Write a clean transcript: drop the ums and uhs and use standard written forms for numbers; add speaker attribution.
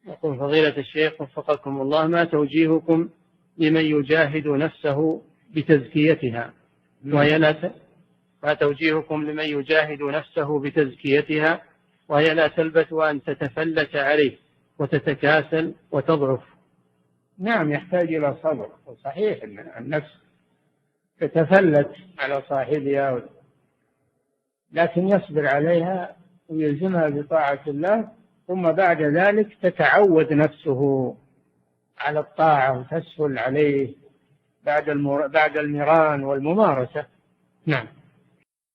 Speaker 1: يقول فضيلة الشيخ وفقكم الله، ما توجيهكم لمن يجاهد نفسه بتزكيتها ما توجيهكم لمن يجاهد نفسه بتزكيتها وهي لا تلبث أن تتفلت عليه وتتكاسل وتضعف؟
Speaker 2: نعم، يحتاج إلى صبر. صحيح أن النفس تتفلت على صاحبها، لكن يصبر عليها ويلزمها بطاعة الله، ثم بعد ذلك تتعود نفسه على الطاعة وتسهل عليه بعد المران والممارسة. نعم.